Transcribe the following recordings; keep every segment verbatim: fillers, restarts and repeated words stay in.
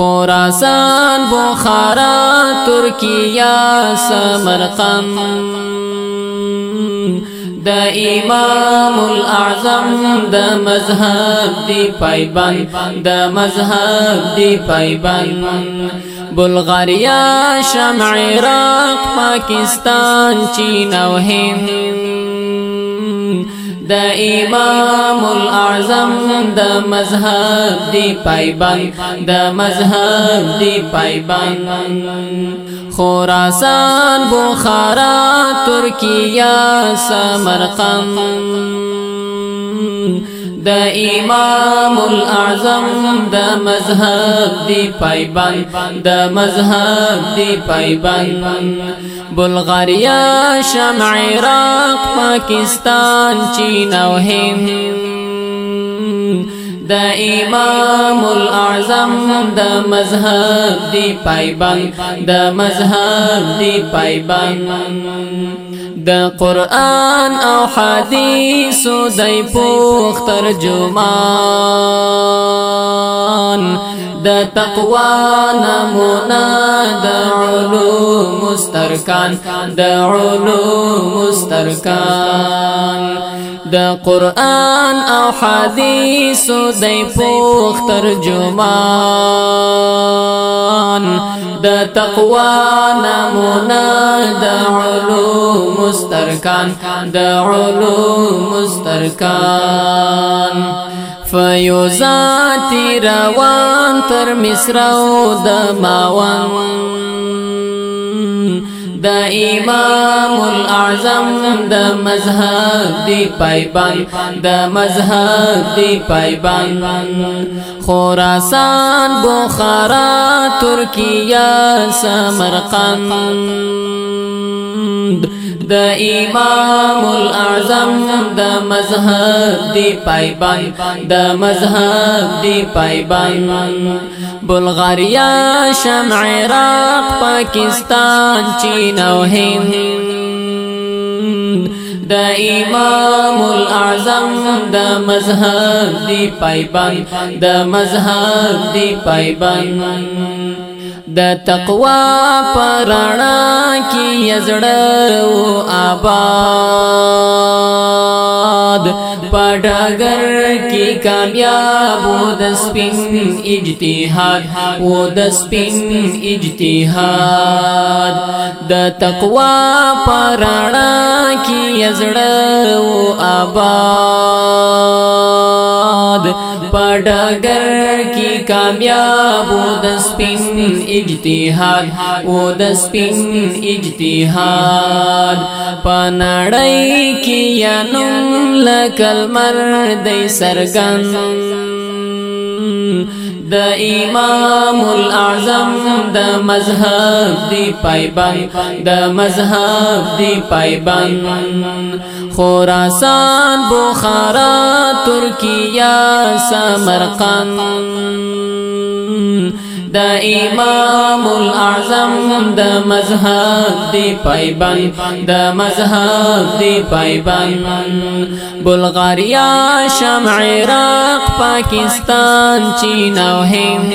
خراسان بخارا ترکیہ سمرقند دا امام الاعظم دا مذہب دی پایبند دا مذہب دی پایبند بلغاریا شمع عراق پاکستان چین و هند دا امام الاعظم دا مذہب دی پایبند دا مذہب دی پایبند خراسان بخارا ترکیہ سمرقند دا امام الاعظم دا مذہب دی پایبند دا مذہب دی پایبند بلغاریا شمع عراق پاکستان چین و هند دا امام الاعظم دا مذہب دی پایبند دا مذہب دی پایبند دا قرآن او حدیث دی پوخ ترجمان دا تقوی نمونا دا علوم مسترکان دا علوم مسترکان دا قرآن او حدیث دی پوخ ترجمان دا تقوی نمونا دا علوم مسترکان دا علوم مسترکان فیوزاتی روان تر مصر و دا ماوان دا امام الاعظم دا مذہب دی پایبند دا مذہب دی پایبند خراسان بخارا ترکیہ سمرقند دا امام الاعظم دا مذہب دی پایبند دا مذہب دی پایبند بلغاریا شمع عراق پاکستان چین و هند دا امام الاعظم دا مذہب دی پایبند دا مذہب دی پایبند دا تقوی پرانا کی یزڑو آباد پڑھگر کی کامیاب و دسپن اجتہاد و دسپن اجتہاد دا تقوی پرانا کی یزڑو آباد پڑھگر کی کامیاب و دسپن اجتہاد و دسپن اجتہاد پنڑائی کی ینم لکل مردی سرگند دا امام الاعظم دا مذہب دی پایبند دا مذہب دی پایبند خراسان بخارا ترکیہ سمرقند دا امام الاعظم دا مذہب دی پایبند دا مذہب دی پایبند بلغاریا شمع عراق پاکستان چین و هند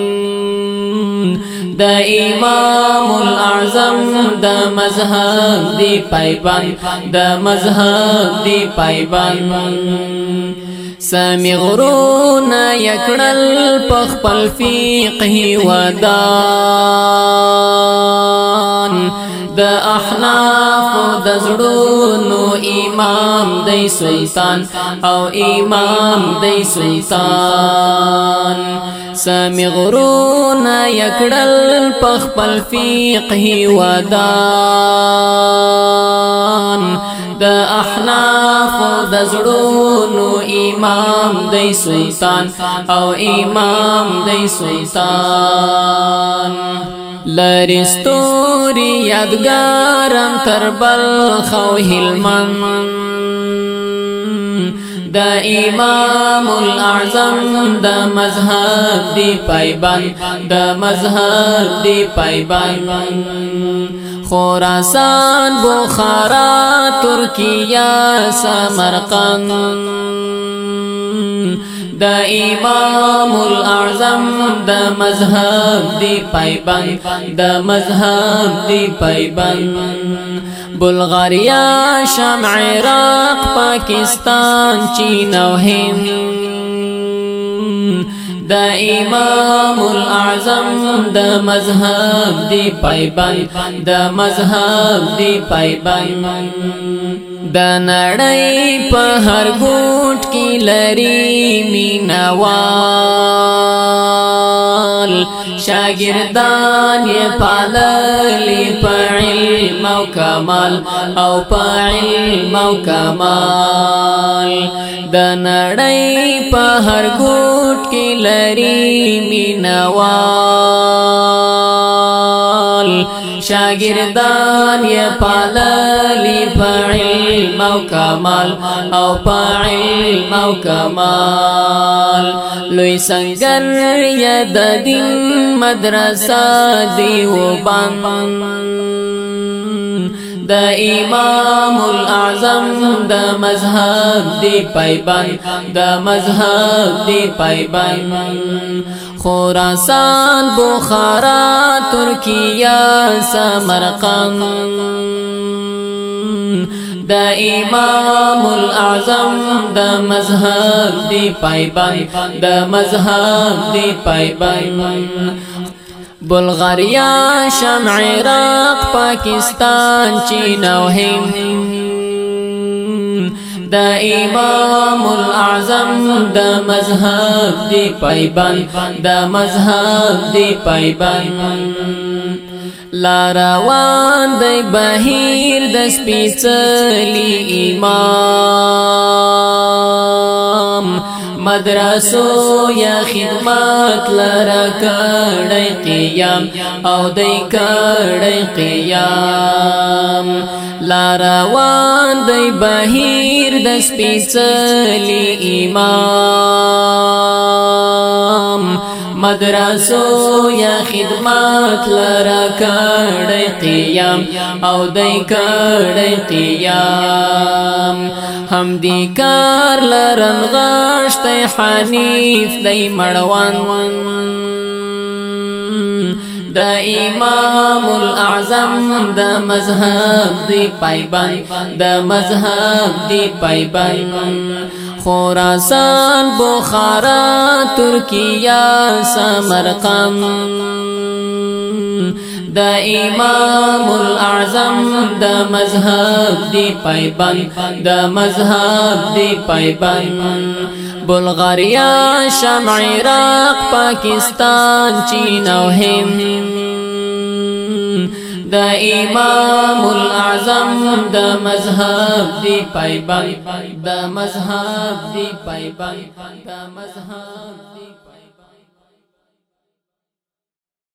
دا امام الاعظم دا مذہب دی پایبند دا مذہب دی پایبند سمی غرون یکڑل پخپل فقهی ودان دا احناف دا زڑونو امام دی سلطان او امام دی سلطان سمی غرون یکڑل پخپل فقهی ودان دا احناف دا زڑونو امام دی سلطان او امام دی سلطان لرستوری یادگارم تر بلخ و هلمند دا امام الاعظم دا مذہب دی پایبند دا مذہب دی پایبند خراسان بخارا ترکیہ سمرقند دا امام الاعظم دا مذهب دی پایبند دا مذهب دی پایبند بلغاریا شام عراق پاکستان چین او هند دا امام الاعظم دا مذهب دی پایبند دا مذهب دی پایبند دا نړۍ په هر ګوټ کې لري مینوال شاګردان یې پاللي په علم او کمال او په علم او کمال دا نړۍ په هر ګوټ کې لري مینوال شاگردان یې پاللي په علم او کمال او په علم او کمال لوی سنگر یې د دین مدرسه دی وبند دا امام الاعظم دا مذهب دی پایبند دا مذهب دی پایبند خراسان بخارا ترکیه سمرقند دا امام الاعظم دا مذهب دی پایبند دا مذهب دی پایبند بلغاریا شام عراق پاکستان چین او هند دا امام الاعظم دا مذهب دی پایبند دا مذهب دی پایبند لا روان دی بهیر د سپیڅلی امام مدرسو یا خدمات لرا کړی قیام او دی کړی قیام لا روان دی بهیر د سپیڅلی امام مدرسو یا خدمات لرا کړی قیام او دی کړی قیام هم دی کار لرن غشت حنیف دی مړوان دا امام الاعظم دا مذهب دی پایبند دا مذهب دی پایبند خراسان بخارا ترکیه سمرقند دا امام الاعظم دا مذهب دی پایبند دا مذهب دی پایبند بلغاریا شام عراق پاکستان چین او هند دا امام الاعظم دا مذهب دی پایبند دا مذهب دی پایبند دا مذهب دی پایبند